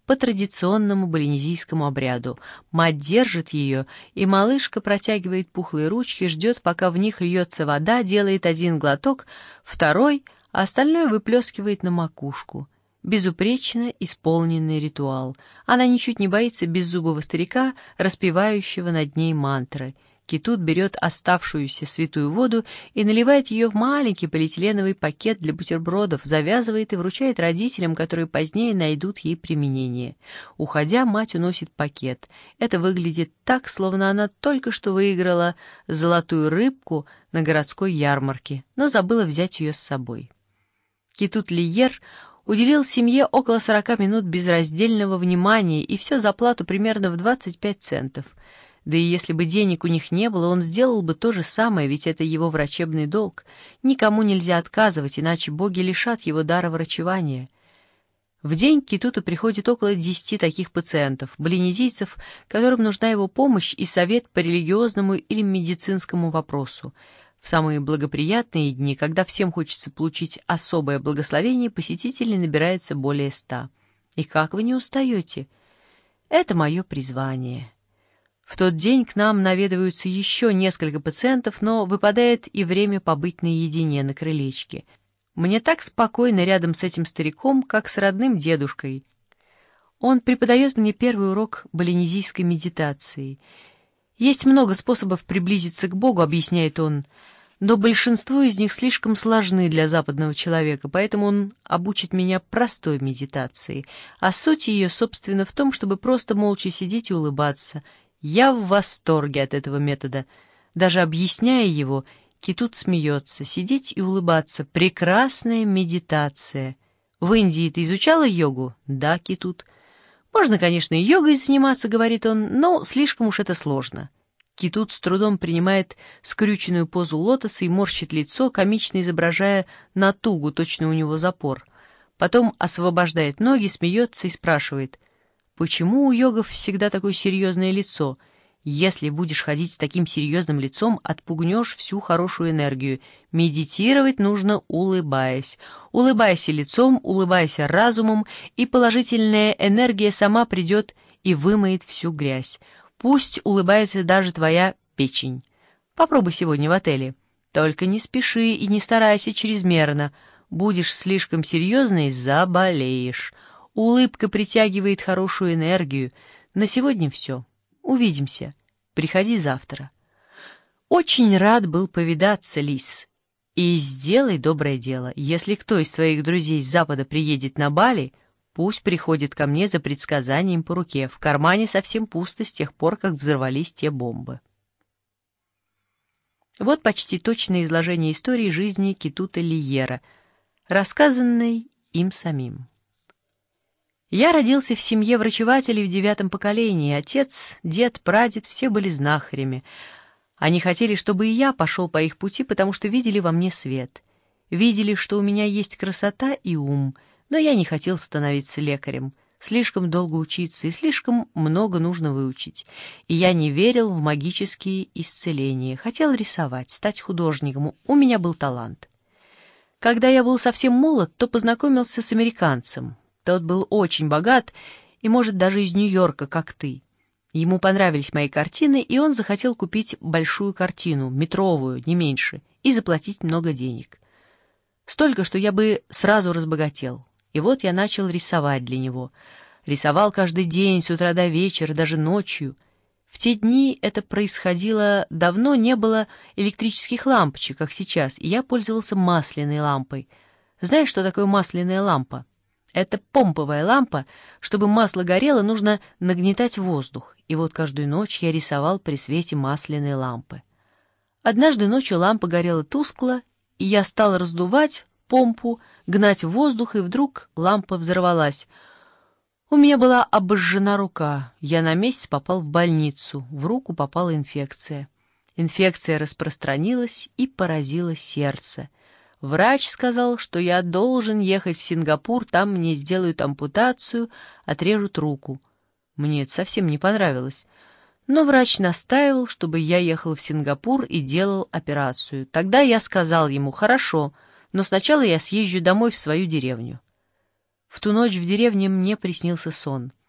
по традиционному балинезийскому обряду. Мать держит ее, и малышка протягивает пухлые ручки, ждет, пока в них льется вода, делает один глоток, второй, а остальное выплескивает на макушку. Безупречно исполненный ритуал. Она ничуть не боится беззубого старика, распевающего над ней мантры. Кетут берет оставшуюся святую воду и наливает ее в маленький полиэтиленовый пакет для бутербродов, завязывает и вручает родителям, которые позднее найдут ей применение. Уходя, мать уносит пакет. Это выглядит так, словно она только что выиграла золотую рыбку на городской ярмарке, но забыла взять ее с собой. Кетут Лиер уделил семье около 40 минут безраздельного внимания, и все за плату примерно в 25 центов. Да и если бы денег у них не было, он сделал бы то же самое, ведь это его врачебный долг. Никому нельзя отказывать, иначе боги лишат его дара врачевания. В день к Кетуту приходит около 10 таких пациентов, балинезийцев, которым нужна его помощь и совет по религиозному или медицинскому вопросу. В самые благоприятные дни, когда всем хочется получить особое благословение, посетителей набирается более 100. И как вы не устаете? Это мое призвание. В тот день к нам наведываются еще несколько пациентов, но выпадает и время побыть наедине на крылечке. Мне так спокойно рядом с этим стариком, как с родным дедушкой. Он преподает мне первый урок балинезийской медитации. Есть много способов приблизиться к Богу, объясняет он, но большинство из них слишком сложны для западного человека, поэтому он обучит меня простой медитации, а суть ее, собственно, в том, чтобы просто молча сидеть и улыбаться. Я в восторге от этого метода. Даже объясняя его, Кетут смеется. Сидеть и улыбаться — прекрасная медитация. В Индии ты изучала йогу? Да, Кетут. Можно, конечно, и йогой заниматься, говорит он, но слишком уж это сложно. Кетут с трудом принимает скрюченную позу лотоса и морщит лицо, комично изображая натугу, точно у него запор. Потом освобождает ноги, смеется и спрашивает: «Почему у йогов всегда такое серьезное лицо? Если будешь ходить с таким серьезным лицом, отпугнешь всю хорошую энергию. Медитировать нужно, улыбаясь. Улыбайся лицом, улыбайся разумом, и положительная энергия сама придет и вымоет всю грязь. Пусть улыбается даже твоя печень. Попробуй сегодня в отеле. Только не спеши и не старайся чрезмерно. Будешь слишком серьезной — заболеешь. Улыбка притягивает хорошую энергию. На сегодня все. Увидимся. Приходи завтра». Очень рад был повидаться, Лис. И сделай доброе дело. Если кто из твоих друзей с Запада приедет на Бали, пусть приходит ко мне за предсказанием по руке. В кармане совсем пусто с тех пор, как взорвались те бомбы. Вот почти точное изложение истории жизни Кетута Лиера, рассказанной им самим. Я родился в семье врачевателей в 9-м поколении. Отец, дед, прадед — все были знахарями. Они хотели, чтобы и я пошел по их пути, потому что видели во мне свет. Видели, что у меня есть красота и ум, но я не хотел становиться лекарем. Слишком долго учиться и слишком много нужно выучить. И я не верил в магические исцеления. Хотел рисовать, стать художником. У меня был талант. Когда я был совсем молод, то познакомился с американцем. Тот был очень богат и, может, даже из Нью-Йорка, как ты. Ему понравились мои картины, и он захотел купить большую картину, метровую, не меньше, и заплатить много денег. Столько, что я бы сразу разбогател. И вот я начал рисовать для него. Рисовал каждый день, с утра до вечера, даже ночью. В те дни это происходило давно, не было электрических лампочек, как сейчас, и я пользовался масляной лампой. Знаешь, что такое масляная лампа? Это помповая лампа. Чтобы масло горело, нужно нагнетать воздух. И вот каждую ночь я рисовал при свете масляной лампы. Однажды ночью лампа горела тускло, и я стал раздувать помпу, гнать воздух, и вдруг лампа взорвалась. У меня была обожжена рука. Я на месяц попал в больницу. В руку попала инфекция. Инфекция распространилась и поразила сердце. Врач сказал, что я должен ехать в Сингапур, там мне сделают ампутацию, отрежут руку. Мне это совсем не понравилось. Но врач настаивал, чтобы я ехал в Сингапур и делал операцию. Тогда я сказал ему: «Хорошо, но сначала я съезжу домой в свою деревню». В ту ночь в деревне мне приснился сон.